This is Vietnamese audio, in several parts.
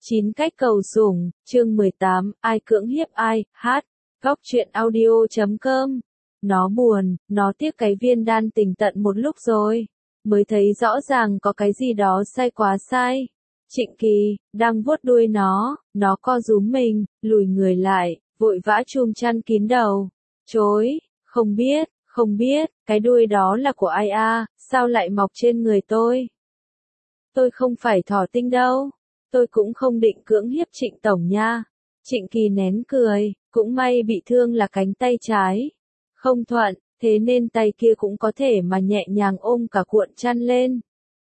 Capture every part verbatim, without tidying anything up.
chín cách cầu sủng, chương mười tám, ai cưỡng hiếp ai, hát, góc truyện audio chấm com. Nó buồn, nó tiếc cái viên đan tình tận một lúc rồi, mới thấy rõ ràng có cái gì đó sai quá sai. Trịnh Kỳ, đang vuốt đuôi nó, nó co rúm mình, lùi người lại, vội vã chùm chăn kín đầu. Chối, không biết, không biết, cái đuôi đó là của ai a, sao lại mọc trên người tôi? Tôi không phải thỏ tinh đâu. Tôi cũng không định cưỡng hiếp Trịnh Tổng nha. Trịnh Kỳ nén cười, cũng may bị thương là cánh tay trái. Không thuận, thế nên tay kia cũng có thể mà nhẹ nhàng ôm cả cuộn chăn lên.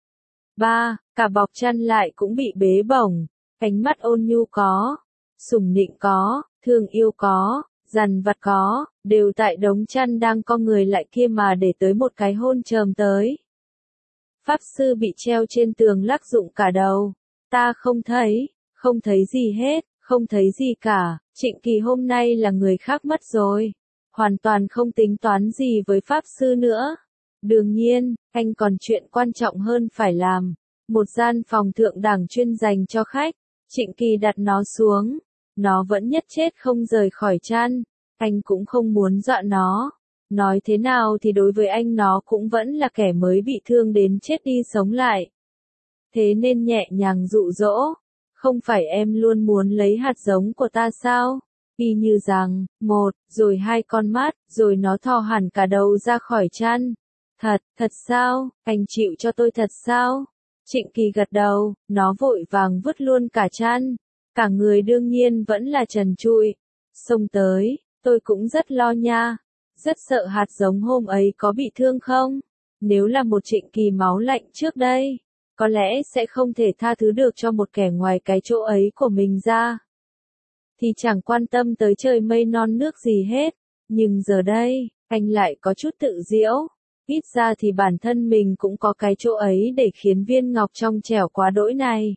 Ba, cả bọc chăn lại cũng bị bế bổng, ánh mắt ôn nhu có, sủng nịnh có, thương yêu có, dằn vặt có, đều tại đống chăn đang co người lại kia mà để tới một cái hôn chờm tới. Pháp sư bị treo trên tường lắc dụng cả đầu. Ta không thấy, không thấy gì hết, không thấy gì cả, Trịnh Kỳ hôm nay là người khác mất rồi. Hoàn toàn không tính toán gì với Pháp sư nữa. Đương nhiên, anh còn chuyện quan trọng hơn phải làm. Một gian phòng thượng đẳng chuyên dành cho khách. Trịnh Kỳ đặt nó xuống. Nó vẫn nhất chết không rời khỏi chăn. Anh cũng không muốn dọa nó. Nói thế nào thì đối với anh nó cũng vẫn là kẻ mới bị thương đến chết đi sống lại. Thế nên nhẹ nhàng dụ dỗ, không phải em luôn muốn lấy hạt giống của ta sao? Y như rằng, một, rồi hai con mắt, rồi nó thò hẳn cả đầu ra khỏi chăn. Thật, thật sao, anh chịu cho tôi thật sao? Trịnh Kỳ gật đầu, nó vội vàng vứt luôn cả chăn. Cả người đương nhiên vẫn là trần trụi. Xông tới, tôi cũng rất lo nha. Rất sợ hạt giống hôm ấy có bị thương không? Nếu là một Trịnh Kỳ máu lạnh trước đây, có lẽ sẽ không thể tha thứ được cho một kẻ ngoài cái chỗ ấy của mình ra. Thì chẳng quan tâm tới trời mây non nước gì hết. Nhưng giờ đây, anh lại có chút tự giễu. Ít ra thì bản thân mình cũng có cái chỗ ấy để khiến viên ngọc trong trẻo quá đỗi này.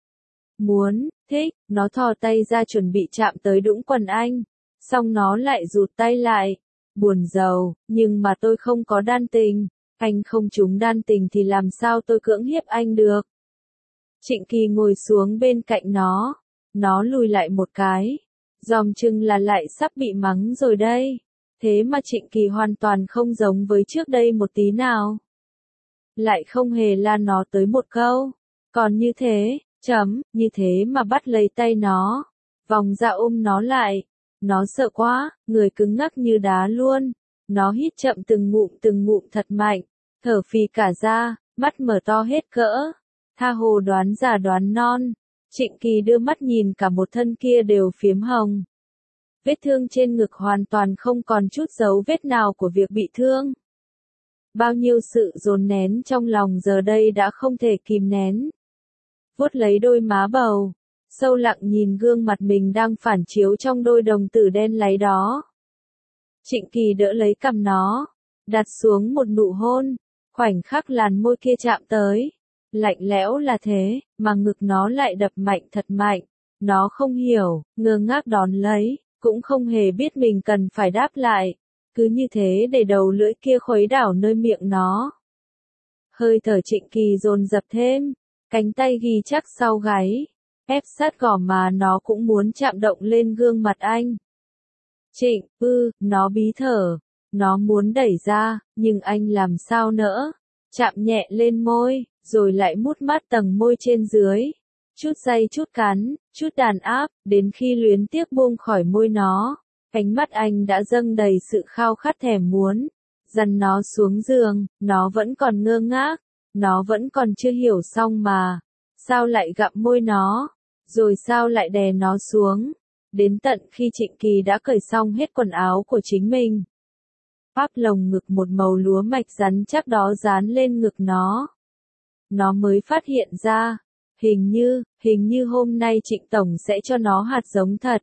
Muốn, thích, nó thò tay ra chuẩn bị chạm tới đũng quần anh. Xong nó lại rụt tay lại. Buồn rầu, nhưng mà tôi không có đan tình. Anh không trúng đan tình thì làm sao tôi cưỡng hiếp anh được. Trịnh Kỳ ngồi xuống bên cạnh nó. Nó lùi lại một cái. Dòm chừng là lại sắp bị mắng rồi đây. Thế mà Trịnh Kỳ hoàn toàn không giống với trước đây một tí nào. Lại không hề la nó tới một câu. Còn như thế, chấm, như thế mà bắt lấy tay nó. Vòng ra ôm nó lại. Nó sợ quá, người cứng ngắc như đá luôn. Nó hít chậm từng ngụm từng ngụm thật mạnh, thở phì cả ra, mắt mở to hết cỡ. Tha hồ đoán già đoán non. Trịnh Kỳ đưa mắt nhìn cả một thân kia đều phiếm hồng. Vết thương trên ngực hoàn toàn không còn chút dấu vết nào của việc bị thương. Bao nhiêu sự dồn nén trong lòng giờ đây đã không thể kìm nén. Vuốt lấy đôi má bầu, sâu lặng nhìn gương mặt mình đang phản chiếu trong đôi đồng tử đen láy đó. Trịnh Kỳ đỡ lấy cằm nó, đặt xuống một nụ hôn, khoảnh khắc làn môi kia chạm tới. Lạnh lẽo là thế, mà ngực nó lại đập mạnh thật mạnh. Nó không hiểu, ngơ ngác đón lấy, cũng không hề biết mình cần phải đáp lại. Cứ như thế để đầu lưỡi kia khuấy đảo nơi miệng nó. Hơi thở Trịnh Kỳ dồn dập thêm, cánh tay ghi chắc sau gáy, ép sát gò má nó cũng muốn chạm động lên gương mặt anh. Trịnh, ư, nó bí thở, nó muốn đẩy ra, nhưng anh làm sao nỡ, chạm nhẹ lên môi, rồi lại mút mát tầng môi trên dưới, chút day chút cắn, chút đàn áp, đến khi luyến tiếc buông khỏi môi nó, ánh mắt anh đã dâng đầy sự khao khát thèm muốn, dằn nó xuống giường, nó vẫn còn ngơ ngác, nó vẫn còn chưa hiểu xong mà, sao lại gặm môi nó, rồi sao lại đè nó xuống. Đến tận khi Trịnh Kỳ đã cởi xong hết quần áo của chính mình. Áp lồng ngực một màu lúa mạch rắn chắc đó dán lên ngực nó. Nó mới phát hiện ra, hình như, hình như hôm nay Trịnh Tổng sẽ cho nó hạt giống thật.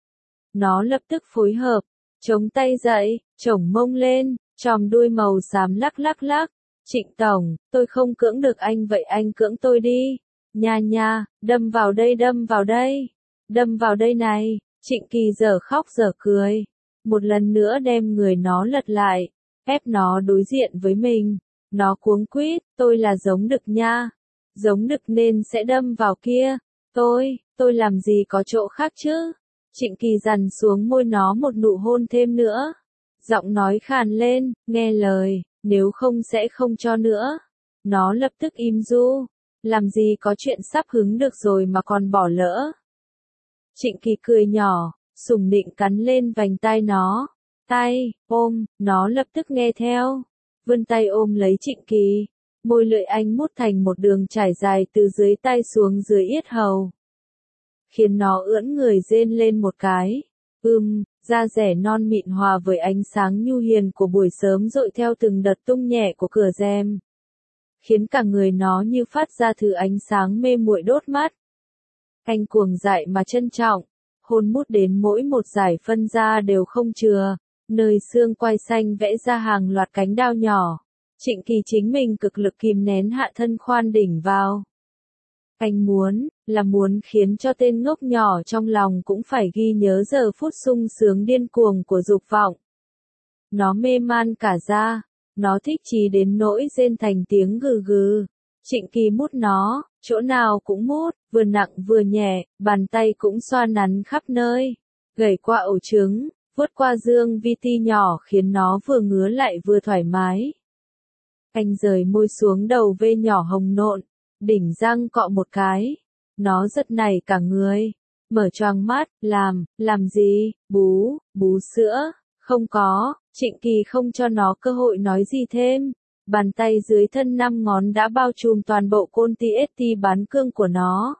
Nó lập tức phối hợp, chống tay dậy, chổng mông lên, chòm đuôi màu xám lắc lắc lắc. Trịnh Tổng, tôi không cưỡng được anh vậy anh cưỡng tôi đi. Nha nha, đâm vào đây đâm vào đây. Đâm vào đây này, Trịnh Kỳ giờ khóc giờ cười. Một lần nữa đem người nó lật lại, ép nó đối diện với mình. Nó cuống quýt, tôi là giống đực nha. Giống đực nên sẽ đâm vào kia. Tôi, tôi làm gì có chỗ khác chứ? Trịnh Kỳ dằn xuống môi nó một nụ hôn thêm nữa. Giọng nói khàn lên, nghe lời, nếu không sẽ không cho nữa. Nó lập tức im ru. Làm gì có chuyện sắp hứng được rồi mà còn bỏ lỡ. Trịnh Kỳ cười nhỏ, sủng nịnh cắn lên vành tai nó. Tay, ôm, nó lập tức nghe theo. Vươn tay ôm lấy Trịnh Kỳ. Môi lưỡi anh mút thành một đường trải dài từ dưới tay xuống dưới yết hầu. Khiến nó ưỡn người rên lên một cái. Ưm, da rẻ non mịn hòa với ánh sáng nhu hiền của buổi sớm dội theo từng đợt tung nhẹ của cửa rèm. Khiến cả người nó như phát ra thứ ánh sáng mê muội đốt mắt. Anh cuồng dại mà trân trọng, hôn mút đến mỗi một giải phân da đều không chừa, nơi xương quai xanh vẽ ra hàng loạt cánh đao nhỏ. Trịnh Kỳ chính mình cực lực kìm nén hạ thân khoan đỉnh vào. Anh muốn, là muốn khiến cho tên ngốc nhỏ trong lòng cũng phải ghi nhớ giờ phút sung sướng điên cuồng của dục vọng. Nó mê man cả da, nó thích chí đến nỗi rên thành tiếng gừ gừ. Trịnh Kỳ mút nó, chỗ nào cũng mút, vừa nặng vừa nhẹ, bàn tay cũng xoa nắn khắp nơi. Gẩy qua ổ trứng, vuốt qua dương vi ti nhỏ khiến nó vừa ngứa lại vừa thoải mái. Anh rời môi xuống đầu vê nhỏ hồng nộn, đỉnh răng cọ một cái. Nó giật nảy cả người, mở choàng mắt, làm, làm gì, bú, bú sữa, không có. Trịnh Kỳ không cho nó cơ hội nói gì thêm. Bàn tay dưới thân năm ngón đã bao trùm toàn bộ côn ti ét ti bán cương của nó.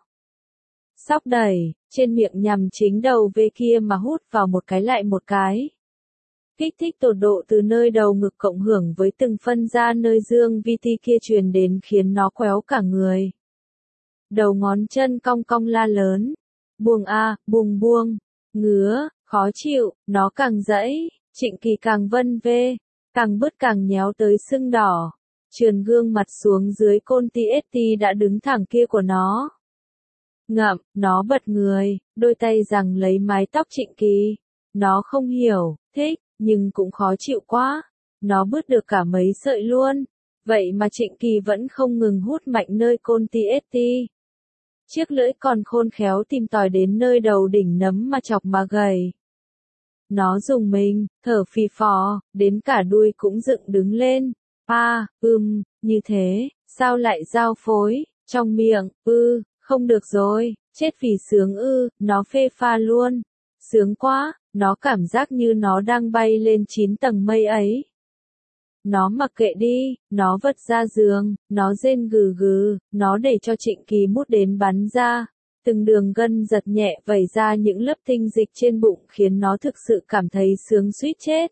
Sóc đẩy, trên miệng nhằm chính đầu về kia mà hút vào một cái lại một cái. Kích thích tột độ từ nơi đầu ngực cộng hưởng với từng phân da nơi dương vi ti kia truyền đến khiến nó quéo cả người. Đầu ngón chân cong cong la lớn. Buông a, buông buông, ngứa, khó chịu, nó càng dãy, Trịnh Kỳ càng vân vê, càng bứt càng nhéo tới sưng đỏ. Trườn gương mặt xuống dưới côn ti ét ti đã đứng thẳng kia của nó. Ngậm, nó bật người, đôi tay giằng lấy mái tóc Trịnh Kỳ. Nó không hiểu, thích, nhưng cũng khó chịu quá. Nó bứt được cả mấy sợi luôn. Vậy mà Trịnh Kỳ vẫn không ngừng hút mạnh nơi côn ti ét ti. Chiếc lưỡi còn khôn khéo tìm tòi đến nơi đầu đỉnh nấm mà chọc mà gầy. Nó dùng mình, thở phì phò, đến cả đuôi cũng dựng đứng lên. À, ừm, như thế, sao lại giao phối, trong miệng, ư, không được rồi, chết vì sướng ư, nó phê pha luôn. Sướng quá, nó cảm giác như nó đang bay lên chín tầng mây ấy. Nó mặc kệ đi, nó vật ra giường, nó rên gừ gừ, nó để cho Trịnh Kỳ mút đến bắn ra. Từng đường gân giật nhẹ vẩy ra những lớp tinh dịch trên bụng khiến nó thực sự cảm thấy sướng suýt chết.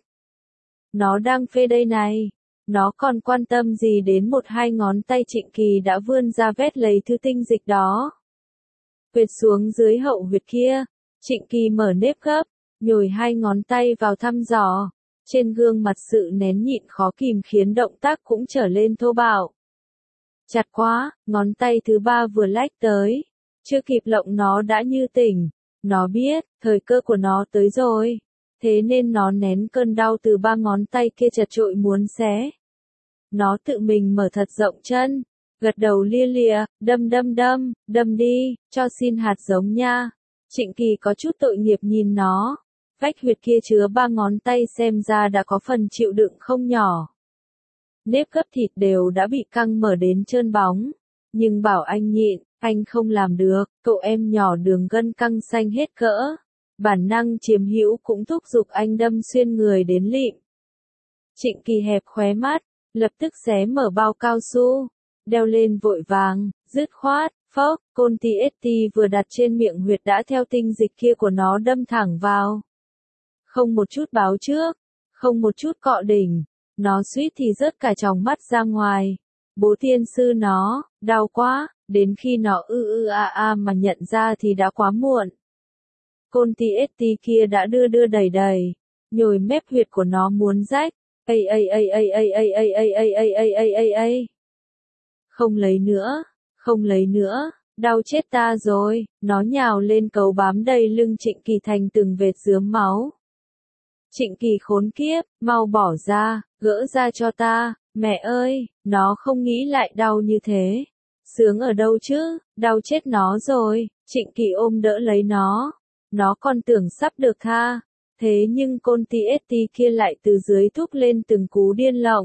Nó đang phê đây này. Nó còn quan tâm gì đến một hai ngón tay Trịnh Kỳ đã vươn ra vét lấy thứ tinh dịch đó. Quệt xuống dưới hậu huyệt kia. Trịnh Kỳ mở nếp gấp, nhồi hai ngón tay vào thăm dò. Trên gương mặt sự nén nhịn khó kìm khiến động tác cũng trở lên thô bạo. Chặt quá, ngón tay thứ ba vừa lách tới. Chưa kịp lộng nó đã như tỉnh. Nó biết, thời cơ của nó tới rồi. Thế nên nó nén cơn đau từ ba ngón tay kia chật chội muốn xé. Nó tự mình mở thật rộng chân. Gật đầu lia lịa, đâm đâm đâm, đâm đi, cho xin hạt giống nha. Trịnh Kỳ có chút tội nghiệp nhìn nó. Vách huyệt kia chứa ba ngón tay xem ra đã có phần chịu đựng không nhỏ. Nếp gấp thịt đều đã bị căng mở đến trơn bóng. Nhưng bảo anh nhịn, anh không làm được, cậu em nhỏ đường gân căng xanh hết cỡ. Bản năng chiếm hữu cũng thúc giục anh đâm xuyên người đến lịm. Trịnh Kỳ hẹp khóe mắt, lập tức xé mở bao cao su, đeo lên vội vàng, dứt khoát, phốc, côn ti ét ti vừa đặt trên miệng huyệt đã theo tinh dịch kia của nó đâm thẳng vào. Không một chút báo trước, không một chút cọ đỉnh, nó suýt thì rớt cả tròng mắt ra ngoài. Bố tiên sư nó, đau quá, đến khi nó ư ư a a mà nhận ra thì đã quá muộn. Côn ti ét ti kia đã đưa đưa đẩy đẩy, nhồi mép huyệt của nó muốn rách. Ây ây ây ây ây ây ây ây ây ây ây ây ây ây. Không lấy nữa, không lấy nữa, đau chết ta rồi, nó nhào lên cấu bám đầy lưng Trịnh Kỳ thành từng vệt rướm máu. Trịnh Kỳ khốn kiếp, mau bỏ ra, gỡ ra cho ta, mẹ ơi, nó không nghĩ lại đau như thế. Sướng ở đâu chứ, đau chết nó rồi, Trịnh Kỳ ôm đỡ lấy nó. Nó còn tưởng sắp được tha. Thế nhưng côn ti ét tê kia lại từ dưới thúc lên từng cú điên lộng.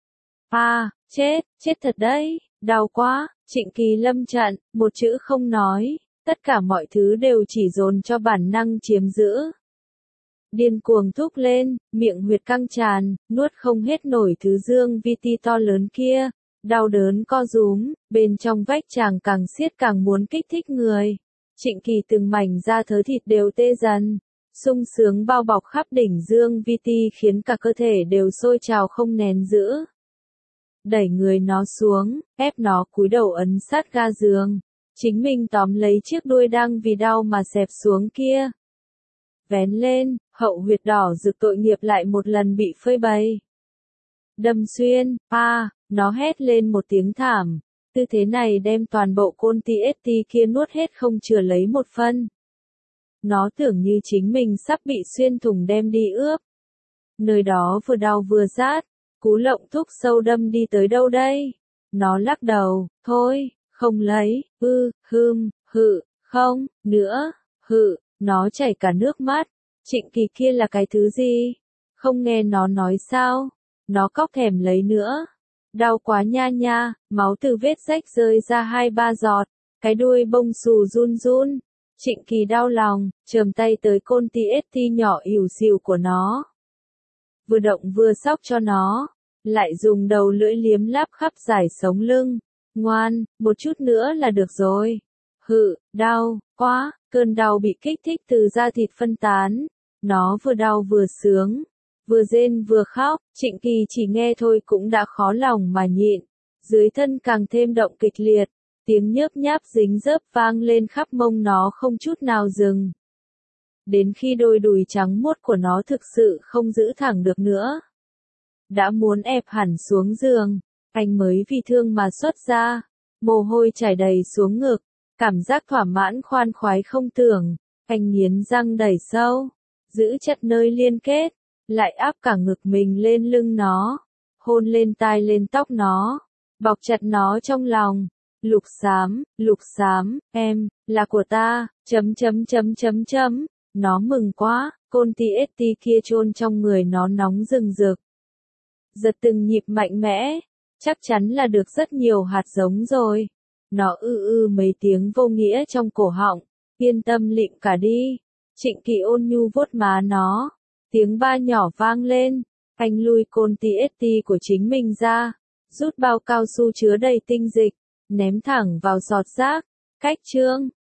À, chết, chết thật đấy, đau quá. Trịnh Kỳ lâm trận, một chữ không nói. Tất cả mọi thứ đều chỉ dồn cho bản năng chiếm giữ. Điên cuồng thúc lên, miệng huyệt căng tràn, nuốt không hết nổi thứ dương vi ti to lớn kia. Đau đớn co rúm, bên trong vách chàng càng siết càng muốn kích thích người. Trịnh Kỳ từng mảnh da thớ thịt đều tê dần. Sung sướng bao bọc khắp đỉnh dương vi ti khiến cả cơ thể đều sôi trào không nén giữ. Đẩy người nó xuống, ép nó cúi đầu ấn sát ga giường. Chính mình tóm lấy chiếc đuôi đang vì đau mà xẹp xuống kia. Vén lên, hậu huyệt đỏ rực tội nghiệp lại một lần bị phơi bày. Đâm xuyên, a, nó hét lên một tiếng thảm. Tư thế này đem toàn bộ côn ti ét tê kia nuốt hết không chừa lấy một phân. Nó tưởng như chính mình sắp bị xuyên thủng đem đi ướp. Nơi đó vừa đau vừa rát, cú lộng thúc sâu đâm đi tới đâu đây? Nó lắc đầu, thôi, không lấy, ư, hưm, hự, không, nữa, hự, nó chảy cả nước mắt. Trịnh Kỳ kia là cái thứ gì? Không nghe nó nói sao? Nó cóc thèm lấy nữa. Đau quá nha nha, máu từ vết rách rơi ra hai ba giọt, cái đuôi bông xù run run. Trịnh Kỳ đau lòng, chườm tay tới côn ti ét tê nhỏ ỉu xìu của nó. Vừa động vừa sóc cho nó, lại dùng đầu lưỡi liếm láp khắp dải sống lưng. Ngoan, một chút nữa là được rồi. Hự, đau, quá, cơn đau bị kích thích từ da thịt phân tán. Nó vừa đau vừa sướng, vừa rên vừa khóc, Trịnh Kỳ chỉ nghe thôi cũng đã khó lòng mà nhịn. Dưới thân càng thêm động kịch liệt, tiếng nhớp nháp dính dớp vang lên khắp mông nó không chút nào dừng. Đến khi đôi đùi trắng muốt của nó thực sự không giữ thẳng được nữa. Đã muốn ép hẳn xuống giường, anh mới vì thương mà xuất ra. Mồ hôi chảy đầy xuống ngực, cảm giác thỏa mãn khoan khoái không tưởng. Anh nghiến răng đẩy sâu, giữ chặt nơi liên kết, lại áp cả ngực mình lên lưng nó, hôn lên tai lên tóc nó, bọc chặt nó trong lòng. Lục xám, lục xám, em, là của ta, chấm chấm chấm chấm chấm. Nó mừng quá, côn ti ét tê kia chôn trong người nó nóng rừng rực. Giật từng nhịp mạnh mẽ, chắc chắn là được rất nhiều hạt giống rồi. Nó ư ư mấy tiếng vô nghĩa trong cổ họng, yên tâm lịm cả đi. Trịnh Kỳ ôn nhu vuốt má nó, tiếng ba nhỏ vang lên, anh lui côn ti ét tê của chính mình ra, rút bao cao su chứa đầy tinh dịch, ném thẳng vào giọt rác, cách chương.